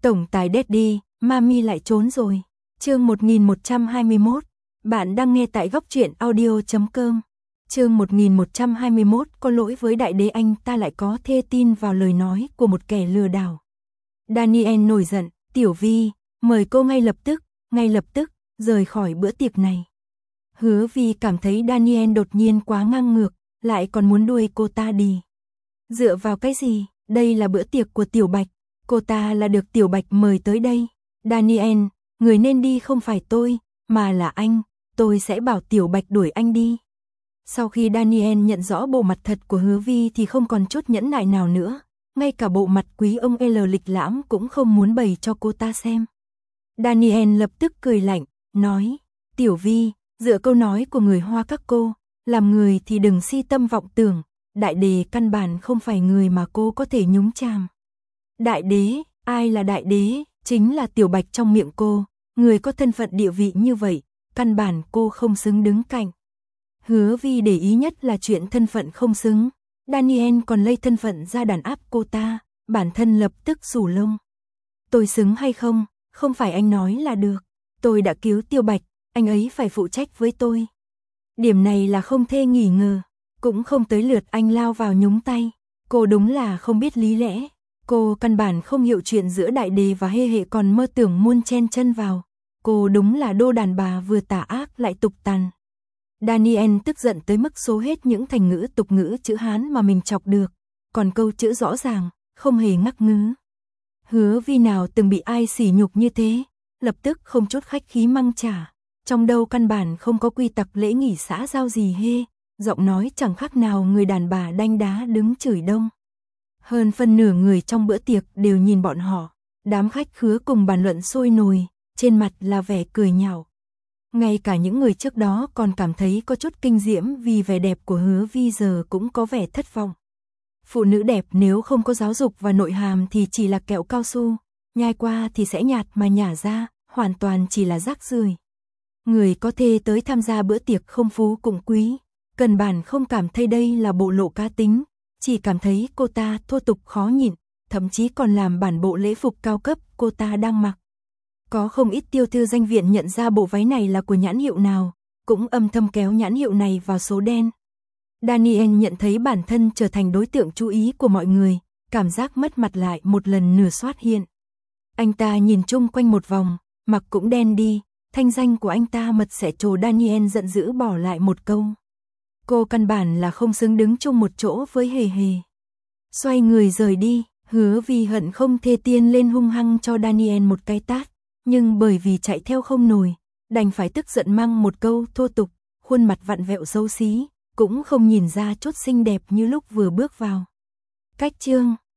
Tổng tài Daddy, Mami lại trốn rồi. Chương 1121. Bạn đang nghe tại góc truyện audio.com. Chương 1121. Có lỗi với đại đế, anh ta lại có thê tin vào lời nói của một kẻ lừa đảo. Daniel nổi giận, Tiểu Vi, mời cô ngay lập tức, rời khỏi bữa tiệc này. Hứa Vi cảm thấy Daniel đột nhiên quá ngang ngược, lại còn muốn đuổi cô ta đi. Dựa vào cái gì, đây là bữa tiệc của Tiểu Bạch, cô ta là được Tiểu Bạch mời tới đây. Daniel, người nên đi không phải tôi, mà là anh, tôi sẽ bảo Tiểu Bạch đuổi anh đi. Sau khi Daniel nhận rõ bộ mặt thật của Hứa Vi thì không còn chút nhẫn nại nào nữa, ngay cả bộ mặt quý ông L lịch lãm cũng không muốn bày cho cô ta xem. Daniel lập tức cười lạnh, nói, Tiểu Vi, dựa câu nói của người Hoa các cô, làm người thì đừng si tâm vọng tưởng, đại đế căn bản không phải người mà cô có thể nhúng chàm. Đại đế, ai là đại đế? Chính là Tiểu Bạch trong miệng cô, người có thân phận địa vị như vậy, căn bản cô không xứng đứng cạnh. Hứa Vi để ý nhất là chuyện thân phận không xứng, Daniel còn lây thân phận ra đàn áp cô ta, bản thân lập tức rủ lông. Tôi xứng hay không, không phải anh nói là được, tôi đã cứu Tiểu Bạch, anh ấy phải phụ trách với tôi. Điểm này là không thể nghi ngờ, cũng không tới lượt anh lao vào nhúng tay, cô đúng là không biết lý lẽ. Cô căn bản không hiểu chuyện giữa đại đế và hê hệ, còn mơ tưởng muôn chen chân vào. Cô đúng là đô đàn bà vừa tà ác lại tục tằn. Daniel tức giận tới mức số hết những thành ngữ tục ngữ chữ Hán mà mình chọc được, còn câu chữ rõ ràng, không hề ngắc ngứ. Hứa Vi nào từng bị ai sỉ nhục như thế, lập tức không chút khách khí măng trả. Trong đâu căn bản không có quy tắc lễ nghỉ xã giao gì hê, giọng nói chẳng khác nào người đàn bà đanh đá đứng chửi đông. Hơn phân nửa người trong bữa tiệc đều nhìn bọn họ, đám khách khứa cùng bàn luận sôi nổi, trên mặt là vẻ cười nhạo. Ngay cả những người trước đó còn cảm thấy có chút kinh diễm vì vẻ đẹp của Hứa Vi giờ cũng có vẻ thất vọng. Phụ nữ đẹp nếu không có giáo dục và nội hàm thì chỉ là kẹo cao su, nhai qua thì sẽ nhạt mà nhả ra, hoàn toàn chỉ là rác rưởi. Người có thể tới tham gia bữa tiệc không phú cũng quý, căn bản không cảm thấy đây là bộ lộ cá tính, chỉ cảm thấy cô ta thô tục khó nhịn, thậm chí còn làm bản bộ lễ phục cao cấp cô ta đang mặc. Có không ít tiểu thư danh viện nhận ra bộ váy này là của nhãn hiệu nào, cũng âm thầm kéo nhãn hiệu này vào số đen. Daniel nhận thấy bản thân trở thành đối tượng chú ý của mọi người, cảm giác mất mặt lại một lần nữa xuất hiện. Anh ta nhìn chung quanh một vòng, mặc cũng đen đi, thanh danh của anh ta mật sẽ trồ. Daniel giận dữ bỏ lại một câu. Cô căn bản là không xứng đứng chung một chỗ với hề hề. Xoay người rời đi, Hứa Vi hận không thể tiên lên hung hăng cho Daniel một cái tát, nhưng bởi vì chạy theo không nổi, đành phải tức giận mang một câu thô tục, khuôn mặt vặn vẹo xấu xí, cũng không nhìn ra chút xinh đẹp như lúc vừa bước vào. Cách chương